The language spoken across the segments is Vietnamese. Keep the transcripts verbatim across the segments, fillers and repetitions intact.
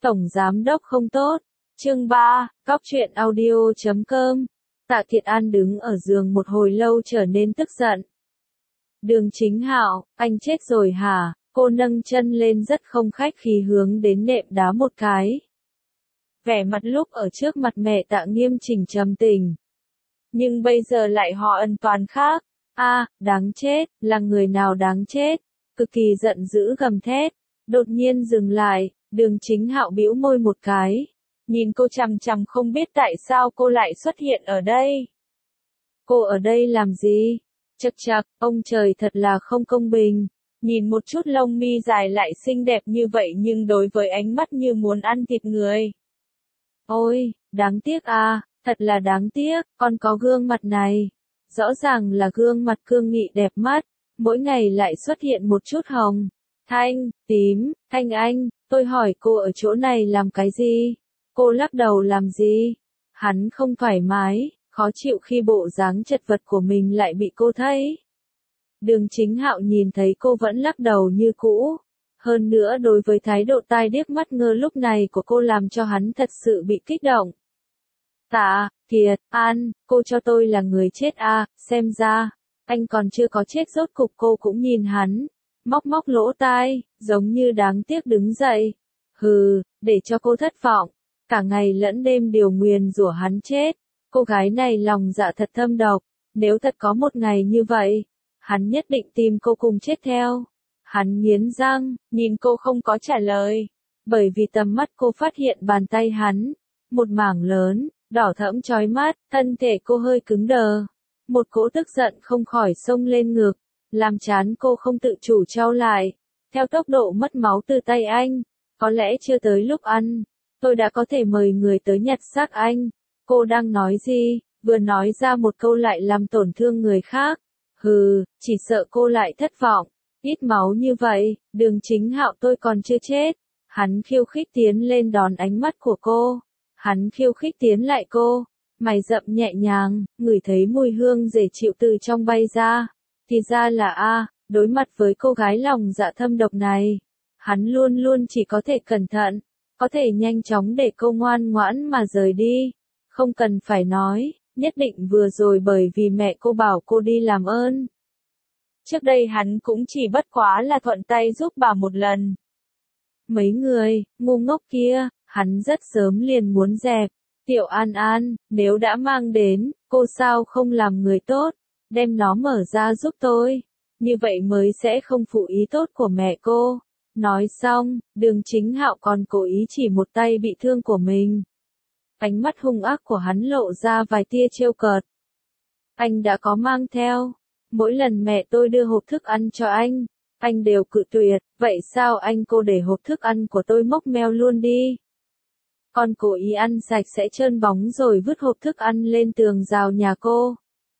Tổng giám đốc không tốt. Chương ba, cóc truyện audio chấm com. Tạ Thiện An đứng ở giường một hồi lâu trở nên tức giận. Đường Chính Hạo, anh chết rồi hả? Cô nâng chân lên rất không khách khí hướng đến nệm đá một cái. Vẻ mặt lúc ở trước mặt mẹ Tạ nghiêm chỉnh trầm tình. Nhưng bây giờ lại họ ân toàn khác. A, à, đáng chết, là người nào đáng chết? Cực kỳ giận dữ gầm thét. Đột nhiên dừng lại, Đường Chính Hạo bĩu môi một cái. Nhìn cô chằm chằm không biết tại sao cô lại xuất hiện ở đây. Cô ở đây làm gì? Chậc chậc, ông trời thật là không công bình. Nhìn một chút lông mi dài lại xinh đẹp như vậy nhưng đối với ánh mắt như muốn ăn thịt người. Ôi, đáng tiếc à, thật là đáng tiếc, con có gương mặt này. Rõ ràng là gương mặt cương nghị đẹp mắt, mỗi ngày lại xuất hiện một chút hồng, thanh, tím, thanh anh, tôi hỏi cô ở chỗ này làm cái gì? Cô lắc đầu làm gì? Hắn không thoải mái, khó chịu khi bộ dáng chật vật của mình lại bị cô thấy. Đường Chính Hạo nhìn thấy cô vẫn lắc đầu như cũ. Hơn nữa đối với thái độ tai điếc mắt ngơ lúc này của cô làm cho hắn thật sự bị kích động. Tạ, Thiện An, cô cho tôi là người chết à, xem ra, anh còn chưa có chết rốt cục cô cũng nhìn hắn, móc móc lỗ tai, giống như đáng tiếc đứng dậy. Hừ, để cho cô thất vọng, cả ngày lẫn đêm điều nguyền rủa hắn chết, cô gái này lòng dạ thật thâm độc, nếu thật có một ngày như vậy, hắn nhất định tìm cô cùng chết theo. Hắn nghiến răng, nhìn cô không có trả lời, bởi vì tầm mắt cô phát hiện bàn tay hắn, một mảng lớn, đỏ thẫm chói mắt, thân thể cô hơi cứng đờ. Một cỗ tức giận không khỏi xông lên ngực, làm trán cô không tự chủ trao lại. Theo tốc độ mất máu từ tay anh, có lẽ chưa tới lúc ăn, tôi đã có thể mời người tới nhặt xác anh. Cô đang nói gì, vừa nói ra một câu lại làm tổn thương người khác. Hừ, chỉ sợ cô lại thất vọng. Ít máu như vậy, Đường Chính Hạo tôi còn chưa chết. Hắn khiêu khích tiến lên đón ánh mắt của cô. Hắn khiêu khích tiến lại cô. Mày rậm nhẹ nhàng, ngửi thấy mùi hương dễ chịu từ trong bay ra. Thì ra là A, đối mặt với cô gái lòng dạ thâm độc này. Hắn luôn luôn chỉ có thể cẩn thận, có thể nhanh chóng để cô ngoan ngoãn mà rời đi. Không cần phải nói, nhất định vừa rồi bởi vì mẹ cô bảo cô đi làm ơn. Trước đây hắn cũng chỉ bất quá là thuận tay giúp bà một lần. Mấy người, ngu ngốc kia, hắn rất sớm liền muốn dẹp. Tiểu An An, nếu đã mang đến, cô sao không làm người tốt, đem nó mở ra giúp tôi. Như vậy mới sẽ không phụ ý tốt của mẹ cô. Nói xong, Đường Chính Hạo còn cố ý chỉ một tay bị thương của mình. Ánh mắt hung ác của hắn lộ ra vài tia trêu cợt. Anh đã có mang theo. Mỗi lần mẹ tôi đưa hộp thức ăn cho anh, anh đều cự tuyệt, vậy sao anh cô để hộp thức ăn của tôi mốc meo luôn đi? Còn cố ý ăn sạch sẽ trơn bóng rồi vứt hộp thức ăn lên tường rào nhà cô.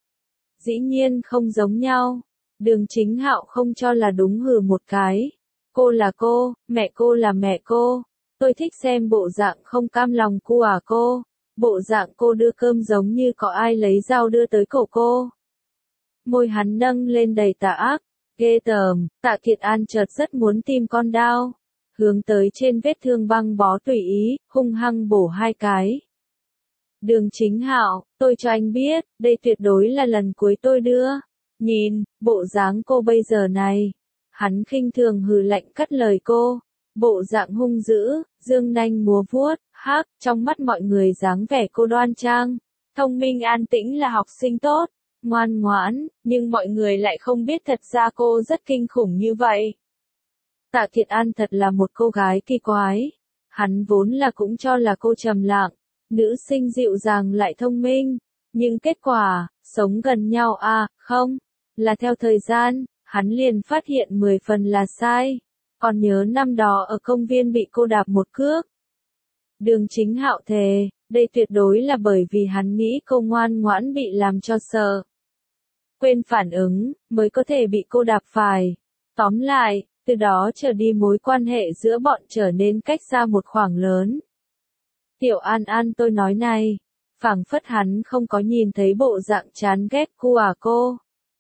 Dĩ nhiên không giống nhau. Đường Chính Hạo không cho là đúng hừ một cái. Cô là cô, mẹ cô là mẹ cô. Tôi thích xem bộ dạng không cam lòng cu à cô. Bộ dạng cô đưa cơm giống như có ai lấy dao đưa tới cổ cô. Môi hắn nâng lên đầy tà ác, ghê tởm. Tạ Thiện An chợt rất muốn tìm con dao, hướng tới trên vết thương băng bó tùy ý, hung hăng bổ hai cái. Đường Chính Hạo, tôi cho anh biết, đây tuyệt đối là lần cuối tôi đưa. Nhìn, bộ dáng cô bây giờ này. Hắn khinh thường hừ lạnh cắt lời cô. Bộ dạng hung dữ, dương nanh múa vuốt, hắc, trong mắt mọi người dáng vẻ cô đoan trang, thông minh an tĩnh là học sinh tốt, ngoan ngoãn, nhưng mọi người lại không biết thật ra cô rất kinh khủng như vậy. Tạ Thiện An thật là một cô gái kỳ quái. Hắn vốn là cũng cho là cô trầm lặng, nữ sinh dịu dàng lại thông minh, nhưng kết quả, sống gần nhau à, không, là theo thời gian, hắn liền phát hiện mười phần là sai. Còn nhớ năm đó ở công viên bị cô đạp một cước. Đường Chính Hạo thề, đây tuyệt đối là bởi vì hắn nghĩ cô ngoan ngoãn bị làm cho sợ. Quên phản ứng, mới có thể bị cô đạp phải. Tóm lại, từ đó trở đi mối quan hệ giữa bọn trở nên cách xa một khoảng lớn. Tiểu An An tôi nói này, phảng phất hắn không có nhìn thấy bộ dạng chán ghét cu à cô.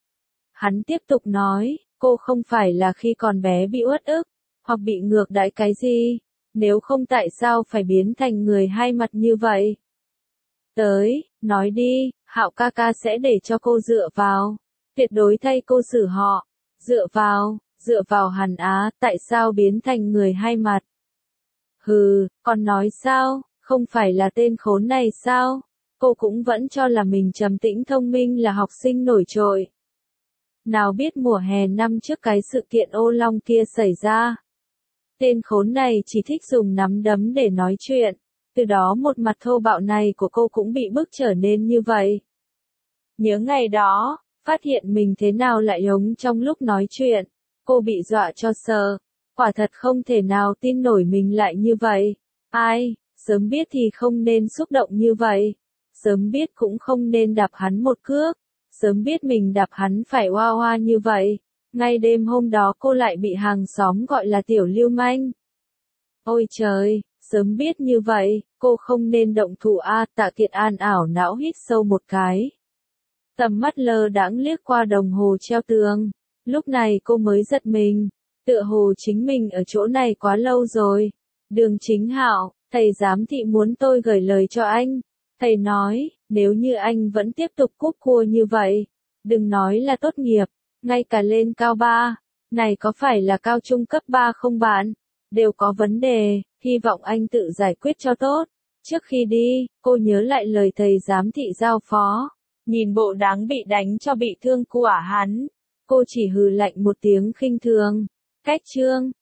Hắn tiếp tục nói, cô không phải là khi còn bé bị uất ức, hoặc bị ngược đãi cái gì, Nếu không tại sao phải biến thành người hai mặt như vậy? Tới, nói đi, Hạo ca ca sẽ để cho cô dựa vào. Tuyệt đối thay cô xử họ. Dựa vào, dựa vào hẳn á, tại sao biến thành người hai mặt? Hừ, còn nói sao, không phải là tên khốn này sao? Cô cũng vẫn cho là mình trầm tĩnh thông minh là học sinh nổi trội. Nào biết mùa hè năm trước cái sự kiện ô long kia xảy ra. Tên khốn này chỉ thích dùng nắm đấm để nói chuyện. Từ đó một mặt thô bạo này của cô cũng bị bức trở nên như vậy. Nhớ ngày đó, phát hiện mình thế nào lại hống trong lúc nói chuyện. Cô bị dọa cho sợ. Quả thật không thể nào tin nổi mình lại như vậy. Ai, sớm biết thì không nên xúc động như vậy. Sớm biết cũng không nên đạp hắn một cước. Sớm biết mình đạp hắn phải oa oa như vậy. Ngay đêm hôm đó cô lại bị hàng xóm gọi là tiểu lưu manh. Ôi trời, sớm biết như vậy, cô không nên động thủ a. Tạ Kiệt An ảo não hít sâu một cái. Tầm mắt lơ đãng liếc qua đồng hồ treo tường. Lúc này cô mới giật mình. Tựa hồ chính mình ở chỗ này quá lâu rồi. Đường Chính Hạo, thầy giám thị muốn tôi gửi lời cho anh. Thầy nói, nếu như anh vẫn tiếp tục cúp cua như vậy, đừng nói là tốt nghiệp, ngay cả lên cao ba, này có phải là cao trung cấp ba không bạn? Đều có vấn đề, hy vọng anh tự giải quyết cho tốt. Trước khi đi, cô nhớ lại lời thầy giám thị giao phó. Nhìn bộ đáng bị đánh cho bị thương của hắn. Cô chỉ hừ lạnh một tiếng khinh thường. Cách chương.